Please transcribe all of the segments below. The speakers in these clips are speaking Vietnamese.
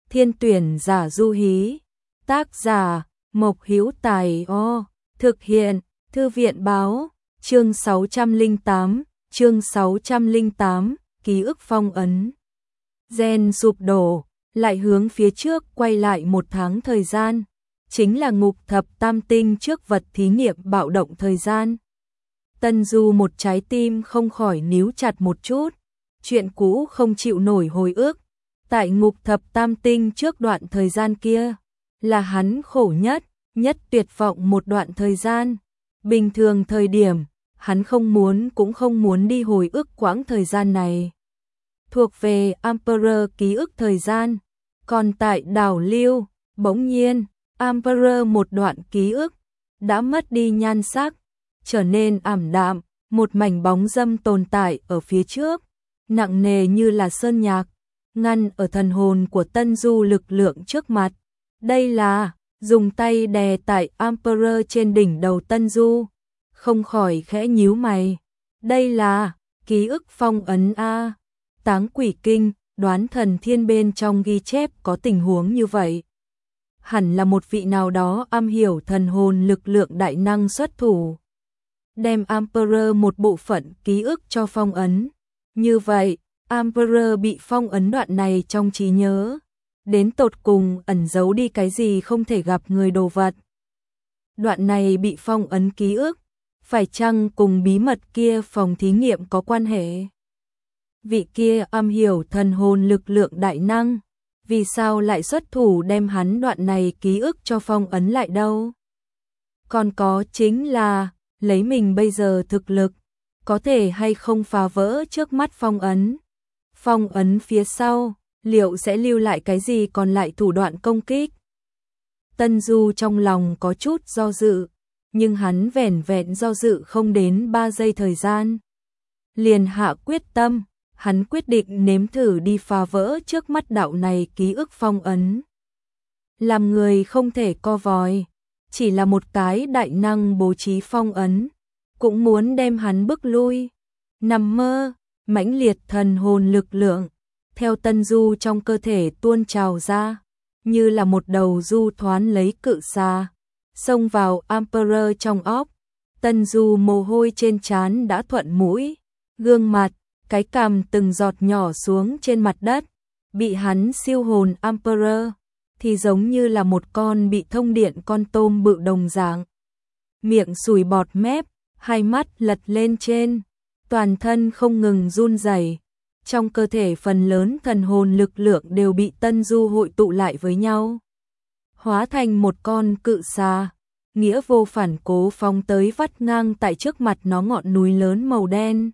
Thiên tuyển giả Du Hí. Tác giả Mộc Hữu Tài. Thực hiện Thư viện báo. Chương 608, ký ức phong ấn. Gen sụp đổ, lại hướng phía trước quay lại 1 tháng thời gian, chính là ngục thập tam tinh trước vật thí nghiệm bạo động thời gian. Tân Du một trái tim không khỏi níu chặt một chút, chuyện cũ không chịu nổi hồi ức. Tại ngục thập tam tinh trước đoạn thời gian kia, là hắn khổ nhất tuyệt vọng một đoạn thời gian. Bình thường thời điểm, hắn không muốn cũng không muốn đi hồi ức quãng thời gian này. Thuộc về Emperor ký ức thời gian. Còn tại đảo Lưu, bỗng nhiên, Emperor một đoạn ký ức đã mất đi nhan sắc, trở nên ảm đạm, một mảnh bóng dâm tồn tại ở phía trước, nặng nề như là sơn nhạc, ngăn ở thần hồn của Tân Du lực lượng trước mặt. Đây là dùng tay đè tại Emperor trên đỉnh đầu Tân Du, không khỏi khẽ nhíu mày. Đây là ký ức phong ấn a. Táng Quỷ Kinh, Đoán Thần Thiên bên trong ghi chép có tình huống như vậy. Hẳn là một vị nào đó am hiểu thần hồn lực lượng đại năng xuất thủ, đem Emperor một bộ phận ký ức cho phong ấn. Như vậy, Emperor bị phong ấn đoạn này trong trí nhớ, đến tột cùng ẩn giấu đi cái gì không thể gặp người đồ vật. Đoạn này bị phong ấn ký ức, phải chăng cùng bí mật kia phòng thí nghiệm có quan hệ? Vị kia am hiểu thần hồn lực lượng đại năng, vì sao lại xuất thủ đem hắn đoạn này ký ức cho phong ấn lại đâu? Còn có chính là, lấy mình bây giờ thực lực, có thể hay không phá vỡ trước mắt phong ấn? Phong ấn phía sau, liệu sẽ lưu lại cái gì còn lại thủ đoạn công kích? Tân Du trong lòng có chút do dự, nhưng hắn vẻn vẹn do dự không đến 3 giây thời gian. Liền hạ quyết tâm, hắn quyết định nếm thử đi phá vỡ trước mắt đạo này ký ức phong ấn. Làm người không thể co vòi, chỉ là một cái đại năng bố trí phong ấn, cũng muốn đem hắn bức lui. Nằm mơ, mãnh liệt thần hồn lực lượng, theo Tân Du trong cơ thể tuôn trào ra, như là một đầu du thoán lấy cự xà, xông vào Emperor trong óc. Tân Du mồ hôi trên trán đã thuận mũi, gương mặt, cái cằm từng giọt nhỏ xuống trên mặt đất, bị hắn siêu hồn Emperor, thì giống như là một con bị thông điện con tôm bự đồng dạng. Miệng sùi bọt mép, hai mắt lật lên trên, toàn thân không ngừng run rẩy. Trong cơ thể phần lớn thần hồn lực lượng đều bị Tân Du hội tụ lại với nhau, hóa thành một con cự xà, nghĩa vô phản cố phóng tới vắt ngang tại trước mặt nó ngọn núi lớn màu đen.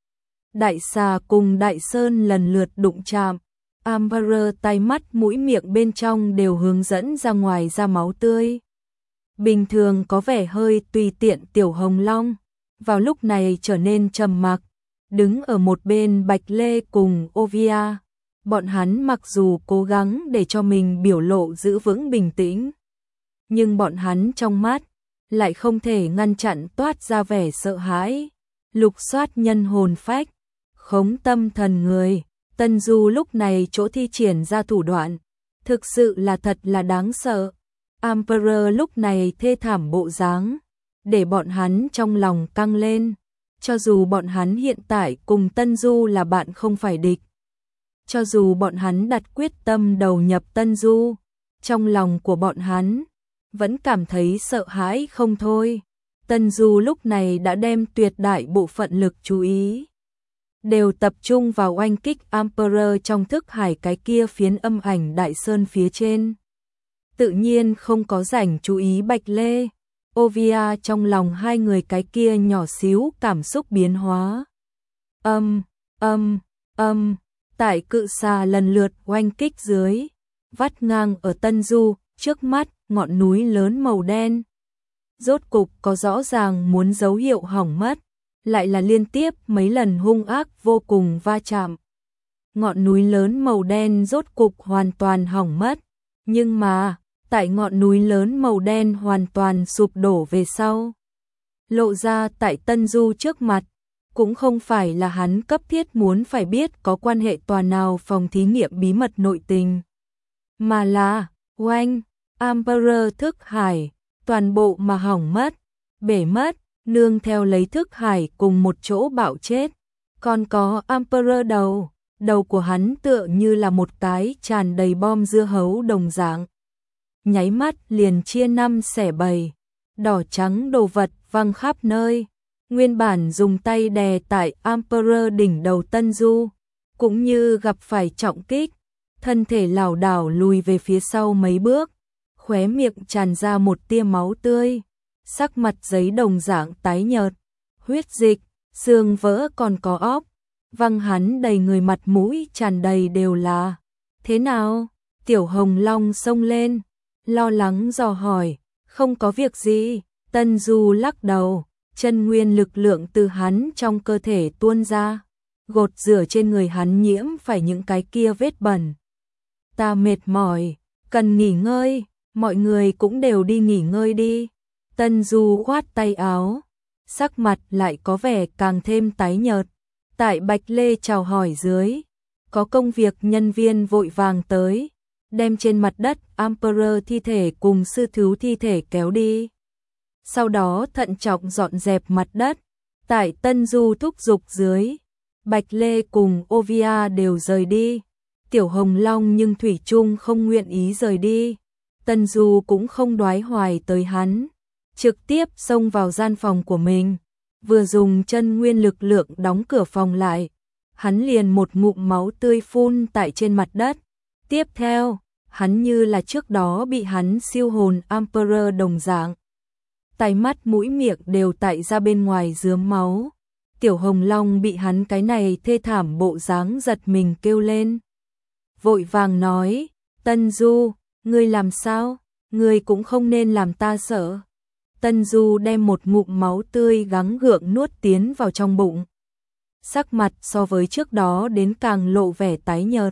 Đại xà cùng đại sơn lần lượt đụng chạm, Emperor tay mắt mũi miệng bên trong đều hướng dẫn ra ngoài ra máu tươi. Bình thường có vẻ hơi tùy tiện tiểu hồng long, vào lúc này trở nên trầm mặc, đứng ở một bên Bạch Lê cùng Ovia. Bọn hắn mặc dù cố gắng để cho mình biểu lộ giữ vững bình tĩnh, nhưng bọn hắn trong mắt lại không thể ngăn chặn toát ra vẻ sợ hãi. Lục soát nhân hồn phách, khống tâm thần người, Tân Du lúc này chỗ thi triển ra thủ đoạn, thực sự là thật là đáng sợ. Emperor lúc này thê thảm bộ dáng, để bọn hắn trong lòng căng lên. Cho dù bọn hắn hiện tại cùng Tân Du là bạn không phải địch, cho dù bọn hắn đặt quyết tâm đầu nhập Tân Du, trong lòng của bọn hắn vẫn cảm thấy sợ hãi không thôi. Tân Du lúc này đã đem tuyệt đại bộ phận lực chú ý đều tập trung vào oanh kích Emperor trong thức hải cái kia phiến âm ảnh đại sơn phía trên. Tự nhiên không có rảnh chú ý Bạch Lê, Ovia. Trong lòng hai người cái kia nhỏ xíu cảm xúc biến hóa. Tại cự xà lần lượt oanh kích dưới, vắt ngang ở Tân Du trước mắt ngọn núi lớn màu đen. Rốt cục có rõ ràng muốn dấu hiệu hỏng mất, lại là liên tiếp mấy lần hung ác vô cùng va chạm. Ngọn núi lớn màu đen rốt cục hoàn toàn hỏng mất, nhưng mà tại ngọn núi lớn màu đen hoàn toàn sụp đổ về sau, lộ ra tại Tân Du trước mặt, cũng không phải là hắn cấp thiết muốn phải biết có quan hệ tòa nào phòng thí nghiệm bí mật nội tình. mà là oanh, Emperor thức hải, toàn bộ mà hỏng mất, bể mất, nương theo lấy thức hải cùng một chỗ bạo chết. Còn có Emperor đầu của hắn tựa như là một cái tràn đầy bom dưa hấu đồng dạng. Nháy mắt liền chia năm xẻ bảy, đỏ trắng đồ vật văng khắp nơi. Nguyên bản dùng tay đè tại Emperor đỉnh đầu Tân Du, cũng như gặp phải trọng kích, thân thể lảo đảo lùi về phía sau mấy bước, khóe miệng tràn ra một tia máu tươi, sắc mặt giấy đồng dạng tái nhợt, huyết dịch, xương vỡ còn có óc, văng hắn đầy người, mặt mũi tràn đầy đều là. Thế nào? Tiểu Hồng Long xông lên, lo lắng dò hỏi. Không có việc gì. Tân Du lắc đầu, chân nguyên lực lượng từ hắn trong cơ thể tuôn ra, gột rửa trên người hắn nhiễm phải những cái kia vết bẩn. Ta mệt mỏi, cần nghỉ ngơi, mọi người cũng đều đi nghỉ ngơi đi. Tân Du khoát tay áo, sắc mặt lại có vẻ càng thêm tái nhợt. Tại Bạch Lê chào hỏi dưới, có công việc nhân viên vội vàng tới, đem trên mặt đất Emperor thi thể cùng sư thú thi thể kéo đi. Sau đó thận trọng dọn dẹp mặt đất. Tại Tân Du thúc giục dưới, Bạch Lê cùng Ovia đều rời đi. Tiểu Hồng Long nhưng thủy chung không nguyện ý rời đi. Tân Du cũng không đoái hoài tới hắn, trực tiếp xông vào gian phòng của mình, vừa dùng chân nguyên lực lượng đóng cửa phòng lại, hắn liền một ngụm máu tươi phun tại trên mặt đất. Tiếp theo, hắn như là trước đó bị hắn siêu hồn Emperor đồng dạng, tay mắt mũi miệng đều tại ra bên ngoài rớm máu. Tiểu Hồng Long bị hắn cái này thê thảm bộ dáng giật mình kêu lên, vội vàng nói, Tân Du, ngươi làm sao? Ngươi cũng không nên làm ta sợ. Tân Du đem một ngụm máu tươi gắng gượng nuốt tiến vào trong bụng. Sắc mặt so với trước đó đến càng lộ vẻ tái nhợt.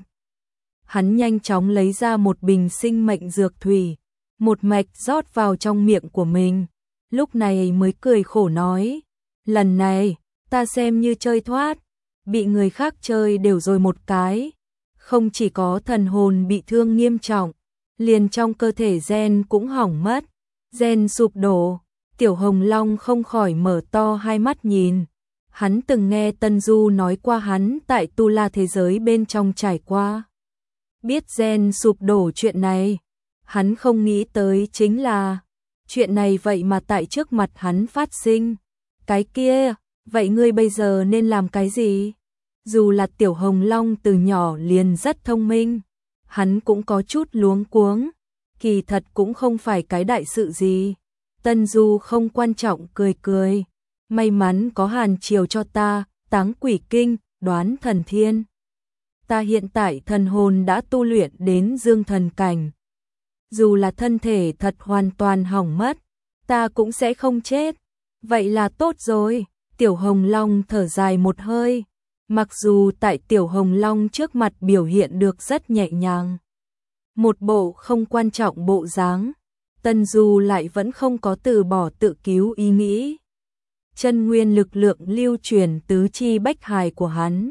Hắn nhanh chóng lấy ra một bình sinh mệnh dược thủy, một mạch rót vào trong miệng của mình. Lúc này mới cười khổ nói, lần này, ta xem như chơi thoát, bị người khác chơi đều rồi một cái. Không chỉ có thần hồn bị thương nghiêm trọng, liền trong cơ thể gen cũng hỏng mất, gen sụp đổ. Tiểu Hồng Long không khỏi mở to hai mắt nhìn. Hắn từng nghe Tân Du nói qua hắn tại Tu La thế giới bên trong trải qua. Biết gen sụp đổ chuyện này, hắn không nghĩ tới chính là chuyện này vậy mà tại trước mặt hắn phát sinh. Cái kia, vậy ngươi bây giờ nên làm cái gì? Dù là Tiểu Hồng Long từ nhỏ liền rất thông minh, hắn cũng có chút luống cuống, kỳ thật cũng không phải cái đại sự gì. Tân Du không quan trọng cười cười, may mắn có Hàn Triều cho ta, Táng Quỷ Kinh, Đoán Thần Thiên. Ta hiện tại thần hồn đã tu luyện đến dương thần cảnh. Dù là thân thể thật hoàn toàn hỏng mất, ta cũng sẽ không chết. Vậy là tốt rồi. Tiểu Hồng Long thở dài một hơi. Mặc dù tại Tiểu Hồng Long trước mặt biểu hiện được rất nhẹ nhàng, một bộ không quan trọng bộ dáng, Tân Du lại vẫn không có từ bỏ tự cứu ý nghĩ. Chân nguyên lực lượng lưu truyền tứ chi bách hài của hắn,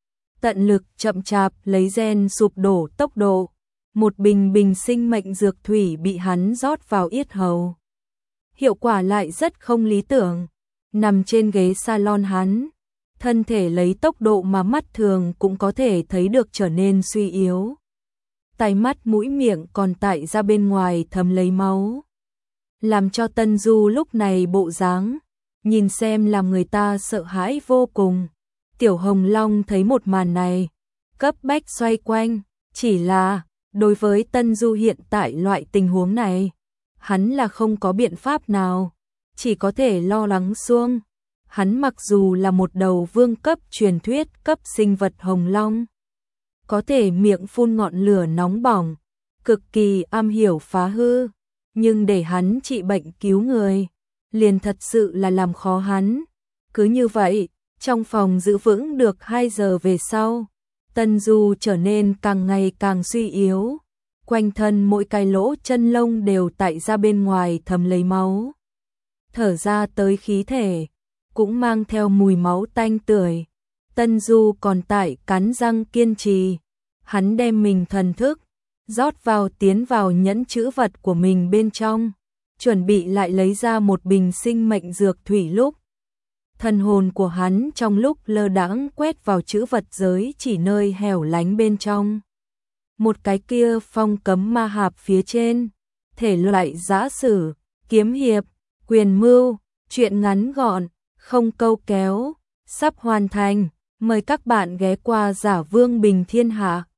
tận lực chậm chạp lấy gen sụp đổ tốc độ. Một bình sinh mệnh dược thủy bị hắn rót vào yết hầu. Hiệu quả lại rất không lý tưởng. Nằm trên ghế salon hắn, thân thể lấy tốc độ mà mắt thường cũng có thể thấy được trở nên suy yếu. Tai mắt mũi miệng còn tại ra bên ngoài thấm lấy máu, làm cho Tân Du lúc này bộ dáng, nhìn xem làm người ta sợ hãi vô cùng. Tiểu Hồng Long thấy một màn này, cấp bách xoay quanh, chỉ là đối với Tân Du hiện tại loại tình huống này, hắn là không có biện pháp nào, chỉ có thể lo lắng xuông. Hắn mặc dù là một đầu vương cấp truyền thuyết cấp sinh vật hồng long, có thể miệng phun ngọn lửa nóng bỏng, cực kỳ am hiểu phá hư, nhưng để hắn trị bệnh cứu người, liền thật sự là làm khó hắn. Cứ như vậy, trong phòng giữ vững được 2 giờ về sau, Tân Du trở nên càng ngày càng suy yếu, quanh thân mỗi cái lỗ chân lông đều tại ra bên ngoài thấm lấy máu. Thở ra tới khí thể cũng mang theo mùi máu tanh tưởi. Tân Du còn tại cắn răng kiên trì, hắn đem mình thần thức rót vào tiến vào nhẫn trữ vật của mình bên trong, chuẩn bị lại lấy ra một bình sinh mệnh dược thủy lúc. Thần hồn của hắn trong lúc lơ đãng quét vào trữ vật giới chỉ nơi hẻo lánh bên trong. Một cái kia phong cấm ma hạp phía trên, thể loại giã sử, kiếm hiệp, quyền mưu, truyện ngắn gọn, không câu kéo, sắp hoàn thành. Mời các bạn ghé qua Giả Vương Bình Thiên Hạ.